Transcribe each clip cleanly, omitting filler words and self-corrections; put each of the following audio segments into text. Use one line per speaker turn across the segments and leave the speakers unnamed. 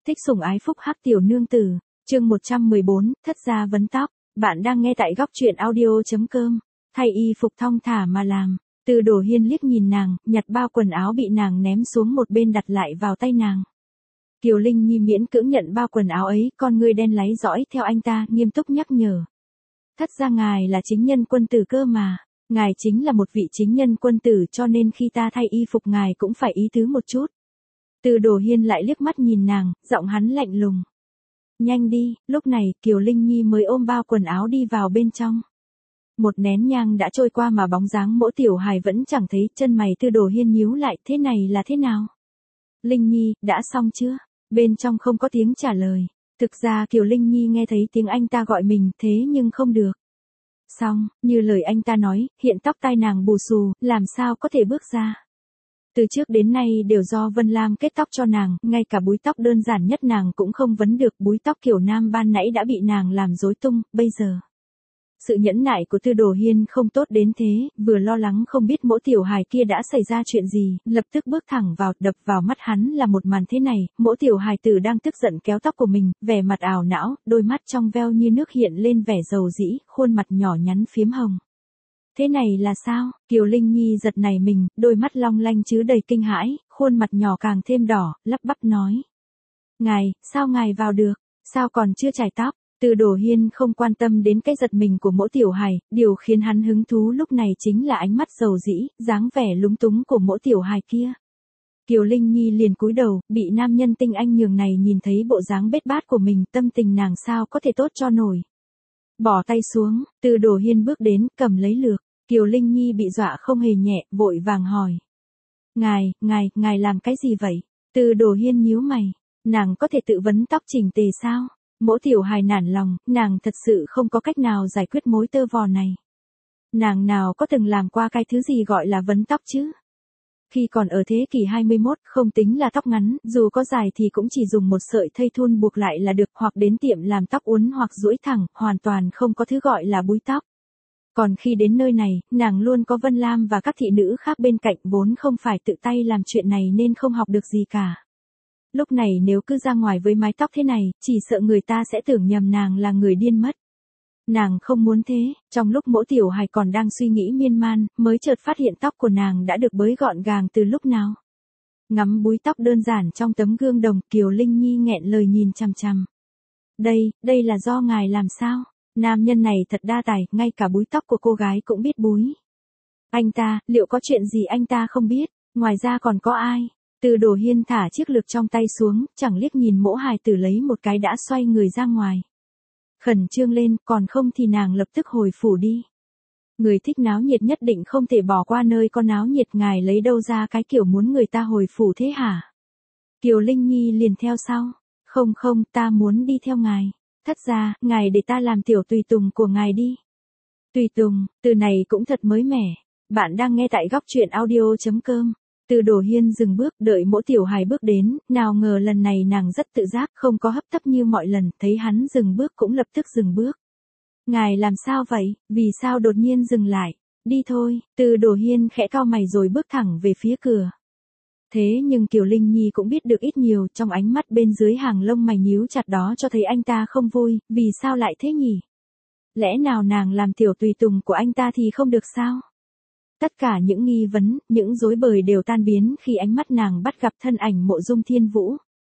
Thích sủng ái phúc hắc tiểu nương tử, chương 114, thất gia vấn tóc. Bạn đang nghe tại góc truyện audio.com. Thay y phục thong thả mà làm. Từ Đổ Hiên liếc nhìn nàng, nhặt bao quần áo bị nàng ném xuống một bên đặt lại vào tay nàng. Kiều Linh Nhi miễn cưỡng nhận bao quần áo ấy, con ngươi đen láy dõi theo anh ta, nghiêm túc nhắc nhở. Thất gia ngài là chính nhân quân tử cơ mà. Ngài chính là một vị chính nhân quân tử, cho nên khi ta thay y phục ngài cũng phải ý tứ một chút. Từ Đổ Hiên lại liếc mắt nhìn nàng, giọng hắn lạnh lùng. Nhanh đi. Lúc này Kiều Linh Nhi mới ôm bao quần áo đi vào bên trong. Một nén nhang đã trôi qua mà bóng dáng Mỗ Tiểu Hài vẫn chẳng thấy, chân mày Từ Đổ Hiên nhíu lại, thế này là thế nào? Linh Nhi, đã xong chưa? Bên trong không có tiếng trả lời. Thực ra Kiều Linh Nhi nghe thấy tiếng anh ta gọi mình, thế nhưng không được. Xong, như lời anh ta nói, hiện tóc tai nàng bù xù, làm sao có thể bước ra. Từ trước đến nay đều do Vân Lam kết tóc cho nàng, ngay cả búi tóc đơn giản nhất nàng cũng không vấn được, búi tóc kiểu nam ban nãy đã bị nàng làm rối tung, bây giờ. Sự nhẫn nại của Từ Đổ Hiên không tốt đến thế, vừa lo lắng không biết Mỗ Tiểu Hài kia đã xảy ra chuyện gì, lập tức bước thẳng vào, đập vào mắt hắn là một màn thế này, Mỗ Tiểu Hài tử đang tức giận kéo tóc của mình, vẻ mặt ảo não, đôi mắt trong veo như nước hiện lên vẻ dầu dĩ, khuôn mặt nhỏ nhắn phiếm hồng. Thế này là sao? Kiều Linh Nhi giật nảy mình, đôi mắt long lanh chứa đầy kinh hãi, khuôn mặt nhỏ càng thêm đỏ, lắp bắp nói. Ngài, sao ngài vào được? Sao còn chưa chải tóc? Từ Đổ Hiên không quan tâm đến cái giật mình của Mỗ Tiểu Hài, điều khiến hắn hứng thú lúc này chính là ánh mắt dầu dĩ, dáng vẻ lúng túng của Mỗ Tiểu Hài kia. Kiều Linh Nhi liền cúi đầu, bị nam nhân tinh anh nhường này nhìn thấy bộ dáng bết bát của mình, tâm tình nàng sao có thể tốt cho nổi. Bỏ tay xuống, Từ Đổ Hiên bước đến, cầm lấy lược. Kiều Linh Nhi bị dọa không hề nhẹ, vội vàng hỏi. Ngài làm cái gì vậy? Từ Đổ Hiên nhíu mày, nàng có thể tự vấn tóc chỉnh tề sao? Mỗ Tiểu Hài nản lòng, nàng thật sự không có cách nào giải quyết mối tơ vò này. Nàng nào có từng làm qua cái thứ gì gọi là vấn tóc chứ? Khi còn ở thế kỷ 21, không tính là tóc ngắn, dù có dài thì cũng chỉ dùng một sợi thây thun buộc lại là được, hoặc đến tiệm làm tóc uốn hoặc duỗi thẳng, hoàn toàn không có thứ gọi là búi tóc. Còn khi đến nơi này, nàng luôn có Vân Lam và các thị nữ khác bên cạnh, vốn không phải tự tay làm chuyện này nên không học được gì cả. Lúc này nếu cứ ra ngoài với mái tóc thế này, chỉ sợ người ta sẽ tưởng nhầm nàng là người điên mất. Nàng không muốn thế, trong lúc Mỗ Tiểu Hài còn đang suy nghĩ miên man, mới chợt phát hiện tóc của nàng đã được bới gọn gàng từ lúc nào. Ngắm búi tóc đơn giản trong tấm gương đồng, Kiều Linh Nhi nghẹn lời nhìn chằm chằm. Đây là do ngài làm sao? Nam nhân này thật đa tài, ngay cả búi tóc của cô gái cũng biết búi. Anh ta, liệu có chuyện gì anh ta không biết, ngoài ra còn có ai? Từ Đổ Hiên thả chiếc lược trong tay xuống, chẳng liếc nhìn Mỗ hài tử lấy một cái đã xoay người ra ngoài. Khẩn trương lên, còn không thì nàng lập tức hồi phủ đi. Người thích náo nhiệt nhất định không thể bỏ qua nơi có náo nhiệt, ngài lấy đâu ra cái kiểu muốn người ta hồi phủ thế hả? Kiều Linh Nhi liền theo sau. Không, ta muốn đi theo ngài. Thất gia, ngài để ta làm tiểu tùy tùng của ngài đi. Tùy tùng, từ này cũng thật mới mẻ. Bạn đang nghe tại góc truyện audio.com. Từ Đổ Hiên dừng bước, đợi Mỗ Tiểu Hài bước đến, nào ngờ lần này nàng rất tự giác, không có hấp tấp như mọi lần, thấy hắn dừng bước cũng lập tức dừng bước. Ngài làm sao vậy, vì sao đột nhiên dừng lại? Đi thôi. Từ Đổ Hiên khẽ cau mày rồi bước thẳng về phía cửa. Thế nhưng Kiều Linh Nhi cũng biết được ít nhiều, trong ánh mắt bên dưới hàng lông mày nhíu chặt đó cho thấy anh ta không vui, vì sao lại thế nhỉ? Lẽ nào nàng làm tiểu tùy tùng của anh ta thì không được sao? Tất cả những nghi vấn, những rối bời đều tan biến khi ánh mắt nàng bắt gặp thân ảnh Mộ Dung Thiên Vũ.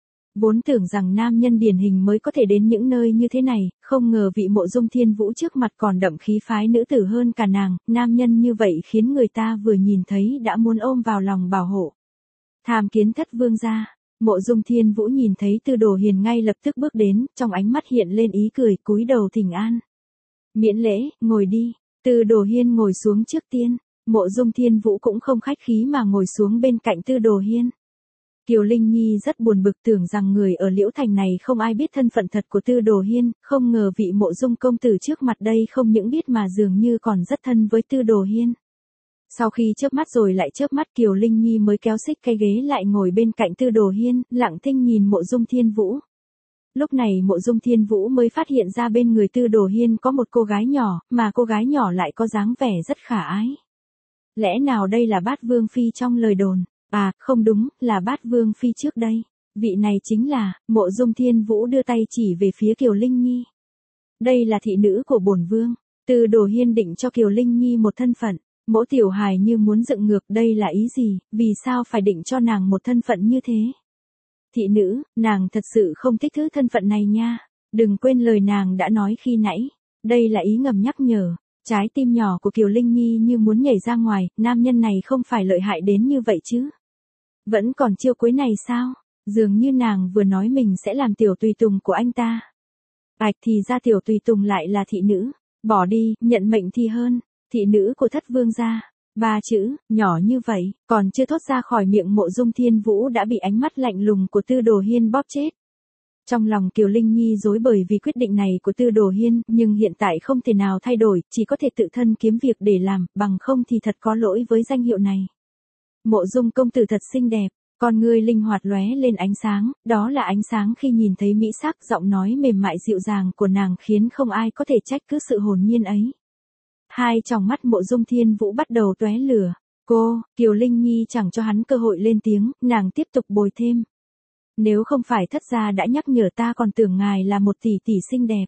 Vốn tưởng rằng nam nhân điển hình mới có thể đến những nơi như thế này, không ngờ vị Mộ Dung Thiên Vũ trước mặt còn đậm khí phái nữ tử hơn cả nàng, nam nhân như vậy khiến người ta vừa nhìn thấy đã muốn ôm vào lòng bảo hộ. Tham kiến thất vương gia. Mộ Dung Thiên Vũ nhìn thấy Từ Đổ Hiên ngay lập tức bước đến, trong ánh mắt hiện lên ý cười, cúi đầu thỉnh an. Miễn lễ, ngồi đi. Từ Đổ Hiên ngồi xuống trước tiên. Mộ Dung Thiên Vũ cũng không khách khí mà ngồi xuống bên cạnh Từ Đổ Hiên. Kiều Linh Nhi rất buồn bực, tưởng rằng người ở Liễu Thành này không ai biết thân phận thật của Từ Đổ Hiên, không ngờ vị Mộ Dung công tử trước mặt đây không những biết mà dường như còn rất thân với Từ Đổ Hiên. Sau khi chớp mắt rồi lại chớp mắt, Kiều Linh Nhi mới kéo xích cái ghế lại ngồi bên cạnh Từ Đổ Hiên, lặng thinh nhìn Mộ Dung Thiên Vũ. Lúc này Mộ Dung Thiên Vũ mới phát hiện ra bên người Từ Đổ Hiên có một cô gái nhỏ, mà cô gái nhỏ lại có dáng vẻ rất khả ái. Lẽ nào đây là Bát Vương Phi trong lời đồn? À, không đúng, là Bát Vương Phi trước đây. Vị này chính là, Mộ Dung Thiên Vũ đưa tay chỉ về phía Kiều Linh Nhi. Đây là thị nữ của bổn vương. Từ Đồ Hiên định cho Kiều Linh Nhi một thân phận. Mỗ tiểu hài như muốn dựng ngược, đây là ý gì, vì sao phải định cho nàng một thân phận như thế? Thị nữ, nàng thật sự không thích thứ thân phận này nha. Đừng quên lời nàng đã nói khi nãy. Đây là ý ngầm nhắc nhở. Trái tim nhỏ của Kiều Linh Nhi như muốn nhảy ra ngoài, nam nhân này không phải lợi hại đến như vậy chứ. Vẫn còn chiêu cuối này sao? Dường như nàng vừa nói mình sẽ làm tiểu tùy tùng của anh ta. Ảch, thì ra tiểu tùy tùng lại là thị nữ. Bỏ đi, nhận mệnh thì hơn. Thị nữ của Thất Vương gia. 3 chữ, nhỏ như vậy, còn chưa thốt ra khỏi miệng Mộ Dung Thiên Vũ đã bị ánh mắt lạnh lùng của Tư Đồ Hiên bóp chết. Trong lòng Kiều Linh Nhi rối bởi vì quyết định này của Tư Đồ Hiên, nhưng hiện tại không thể nào thay đổi, chỉ có thể tự thân kiếm việc để làm, bằng không thì thật có lỗi với danh hiệu này. Mộ Dung công tử thật xinh đẹp, con ngươi linh hoạt lóe lên ánh sáng, đó là ánh sáng khi nhìn thấy mỹ sắc, giọng nói mềm mại dịu dàng của nàng khiến không ai có thể trách cứ sự hồn nhiên ấy. Hai tròng mắt Mộ Dung Thiên Vũ bắt đầu tóe lửa. Kiều Linh Nhi chẳng cho hắn cơ hội lên tiếng, nàng tiếp tục bồi thêm. Nếu không phải thất gia đã nhắc nhở ta còn tưởng ngài là một tỷ tỷ xinh đẹp.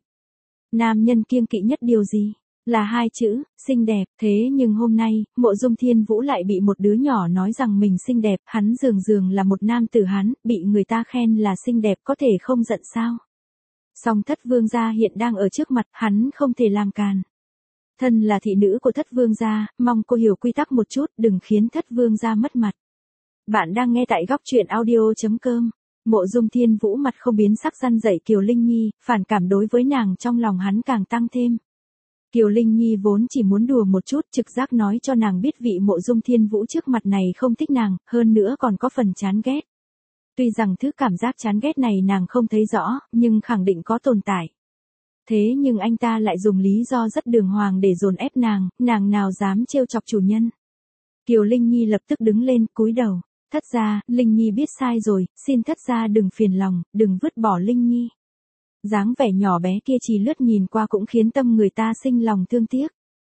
Nam nhân kiêng kỵ nhất điều gì? Là 2 chữ, xinh đẹp. Thế nhưng hôm nay, Mộ Dung Thiên Vũ lại bị một đứa nhỏ nói rằng mình xinh đẹp, hắn dường là một nam tử hắn, bị người ta khen là xinh đẹp có thể không giận sao? Song Thất Vương gia hiện đang ở trước mặt, hắn không thể làm càn. Thân là thị nữ của Thất Vương gia, mong cô hiểu quy tắc một chút, đừng khiến Thất Vương gia mất mặt. Bạn đang nghe tại góc truyện audio.com. Mộ Dung Thiên Vũ mặt không biến sắc răn dạy Kiều Linh Nhi, phản cảm đối với nàng trong lòng hắn càng tăng thêm. Kiều Linh Nhi vốn chỉ muốn đùa một chút, trực giác nói cho nàng biết vị Mộ Dung Thiên Vũ trước mặt này không thích nàng, hơn nữa còn có phần chán ghét. Tuy rằng thứ cảm giác chán ghét này nàng không thấy rõ, nhưng khẳng định có tồn tại. Thế nhưng anh ta lại dùng lý do rất đường hoàng để dồn ép nàng nào dám trêu chọc chủ nhân. Kiều Linh Nhi lập tức đứng lên, cúi đầu. Thất gia, Linh Nhi biết sai rồi, xin thất gia đừng phiền lòng, đừng vứt bỏ Linh Nhi. Dáng vẻ nhỏ bé kia chỉ lướt nhìn qua cũng khiến tâm người ta sinh lòng thương tiếc.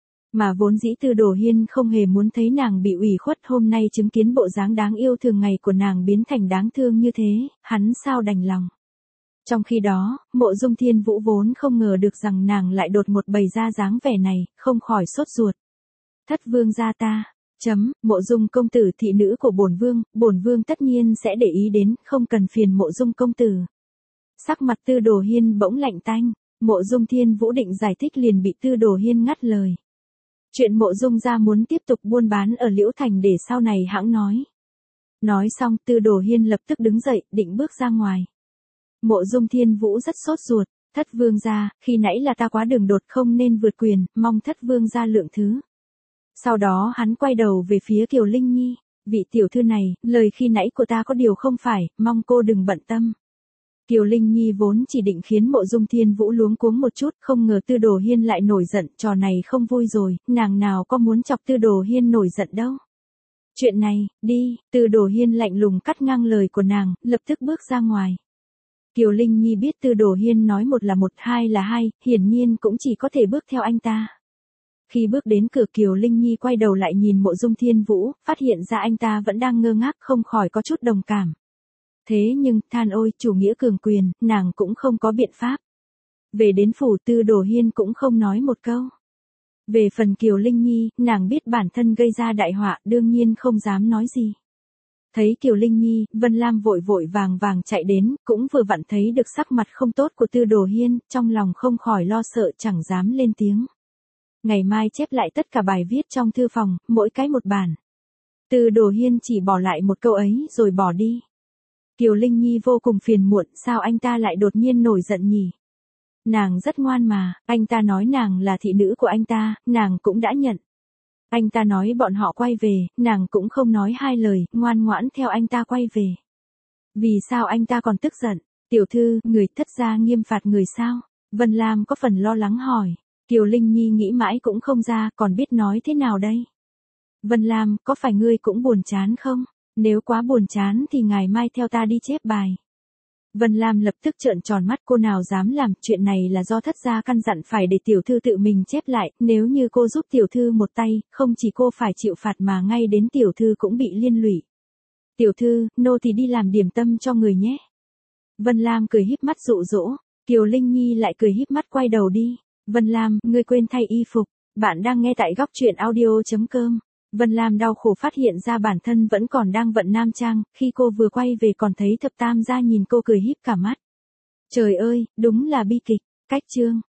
Mà vốn dĩ Tư Đồ Hiên không hề muốn thấy nàng bị ủy khuất, hôm nay chứng kiến bộ dáng đáng yêu thường ngày của nàng biến thành đáng thương như thế, hắn sao đành lòng. Trong khi đó, Mộ Dung Thiên Vũ vốn không ngờ được rằng nàng lại đột ngột bày ra dáng vẻ này, không khỏi sốt ruột. Thất Vương gia ta. Mộ Dung công tử thị nữ của bổn vương tất nhiên sẽ để ý đến, không cần phiền Mộ Dung công tử. Sắc mặt Tư Đồ Hiên bỗng lạnh tanh, Mộ Dung Thiên Vũ định giải thích liền bị Tư Đồ Hiên ngắt lời. Chuyện Mộ Dung gia muốn tiếp tục buôn bán ở Liễu Thành để sau này hãng nói. Nói xong Tư Đồ Hiên lập tức đứng dậy, định bước ra ngoài. Mộ Dung Thiên Vũ rất sốt ruột, Thất Vương gia, khi nãy là ta quá đường đột không nên vượt quyền, mong Thất Vương gia lượng thứ. Sau đó hắn quay đầu về phía Kiều Linh Nhi, vị tiểu thư này, lời khi nãy của ta có điều không phải, mong cô đừng bận tâm. Kiều Linh Nhi vốn chỉ định khiến Mộ Dung Thiên Vũ luống cuống một chút, không ngờ Tư Đồ Hiên lại nổi giận, trò này không vui rồi, nàng nào có muốn chọc Tư Đồ Hiên nổi giận đâu. Chuyện này, đi, Tư Đồ Hiên lạnh lùng cắt ngang lời của nàng, lập tức bước ra ngoài. Kiều Linh Nhi biết Tư Đồ Hiên nói một là một, hai là hai, hiển nhiên cũng chỉ có thể bước theo anh ta. Khi bước đến cửa Kiều Linh Nhi quay đầu lại nhìn Mộ Dung Thiên Vũ, phát hiện ra anh ta vẫn đang ngơ ngác không khỏi có chút đồng cảm. Thế nhưng, than ôi, chủ nghĩa cường quyền, nàng cũng không có biện pháp. Về đến phủ Tư Đồ Hiên cũng không nói một câu. Về phần Kiều Linh Nhi, nàng biết bản thân gây ra đại họa, đương nhiên không dám nói gì. Thấy Kiều Linh Nhi, Vân Lam vội vàng chạy đến, cũng vừa vặn thấy được sắc mặt không tốt của Tư Đồ Hiên, trong lòng không khỏi lo sợ chẳng dám lên tiếng. Ngày mai chép lại tất cả bài viết trong thư phòng, mỗi cái một bản. Tư Đồ Hiên chỉ bỏ lại một câu ấy rồi bỏ đi. Kiều Linh Nhi vô cùng phiền muộn, sao anh ta lại đột nhiên nổi giận nhỉ? Nàng rất ngoan mà, anh ta nói nàng là thị nữ của anh ta, nàng cũng đã nhận. Anh ta nói bọn họ quay về, nàng cũng không nói hai lời, ngoan ngoãn theo anh ta quay về. Vì sao anh ta còn tức giận? Tiểu thư, người thất gia nghiêm phạt người sao? Vân Lam có phần lo lắng hỏi. Kiều Linh Nhi nghĩ mãi cũng không ra, còn biết nói thế nào đây? Vân Lam, có phải ngươi cũng buồn chán không? Nếu quá buồn chán thì ngày mai theo ta đi chép bài. Vân Lam lập tức trợn tròn mắt, cô nào dám làm, chuyện này là do thất gia căn dặn phải để tiểu thư tự mình chép lại, nếu như cô giúp tiểu thư một tay, không chỉ cô phải chịu phạt mà ngay đến tiểu thư cũng bị liên lụy. Tiểu thư, nô thì đi làm điểm tâm cho người nhé. Vân Lam cười híp mắt dụ dỗ, Kiều Linh Nhi lại cười híp mắt quay đầu đi. Vân Lam, ngươi quên thay y phục. Bạn đang nghe tại góc truyện audio.com. Vân Lam đau khổ phát hiện ra bản thân vẫn còn đang vận nam trang, khi cô vừa quay về còn thấy thập tam gia nhìn cô cười híp cả mắt. Trời ơi, đúng là bi kịch. Cách chương.